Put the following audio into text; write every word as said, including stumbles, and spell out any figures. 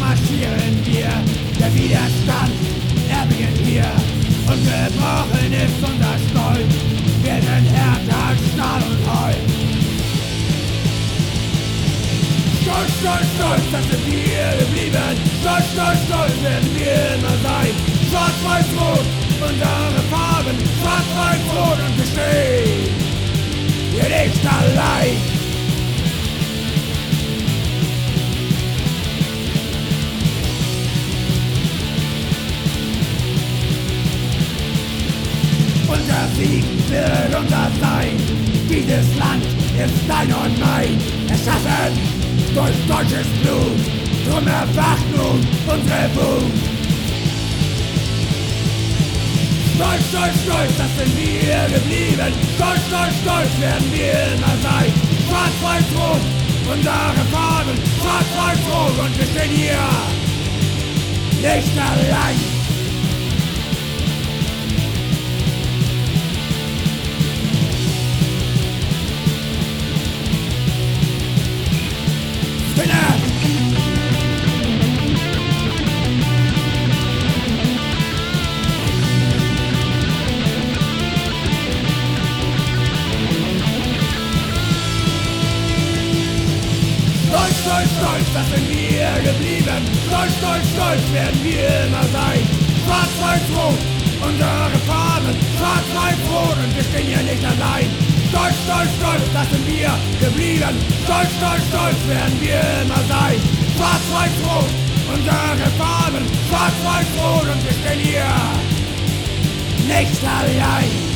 marschieren wir, der Widerstand, er beginnt hier. Und gebrochen ist unser Stolz, wir sind härter als Stahl und Holz. Stolz, stolz, stolz, das sind wir geblieben. Stolz, stolz, stolz werden wir immer sein. Schwarz, weiß, rot, unsere Farben. Schwarz, weiß, rot und wir stehen hier nicht allein. Unser Sieg wird unser sein. Dieses Land ist dein und mein. Erschaffen durch deutsches Blut. Drum erwacht nun unsere Wut. Stolz, stolz, stolz, das sind wir geblieben. Stolz, stolz, stolz werden wir immer sein. Schwarz, weiß, rot, unsere Farben. Schwarz, weiß, rot und wir stehen hier nicht allein. Stolz, stolz, stolz, das sind wir geblieben. Stolz, stolz, stolz werden wir immer sein. Schwarz, weiß, rot, unsere Farben. Schwarz, weiß, rot und wir stehen hier nicht allein. Stolz, stolz, stolz, das sind wir geblieben. Stolz, stolz, stolz werden wir immer sein. Schwarz, weiß, rot, unsere Farben. Schwarz, weiß, rot und wir stehen hier nicht allein.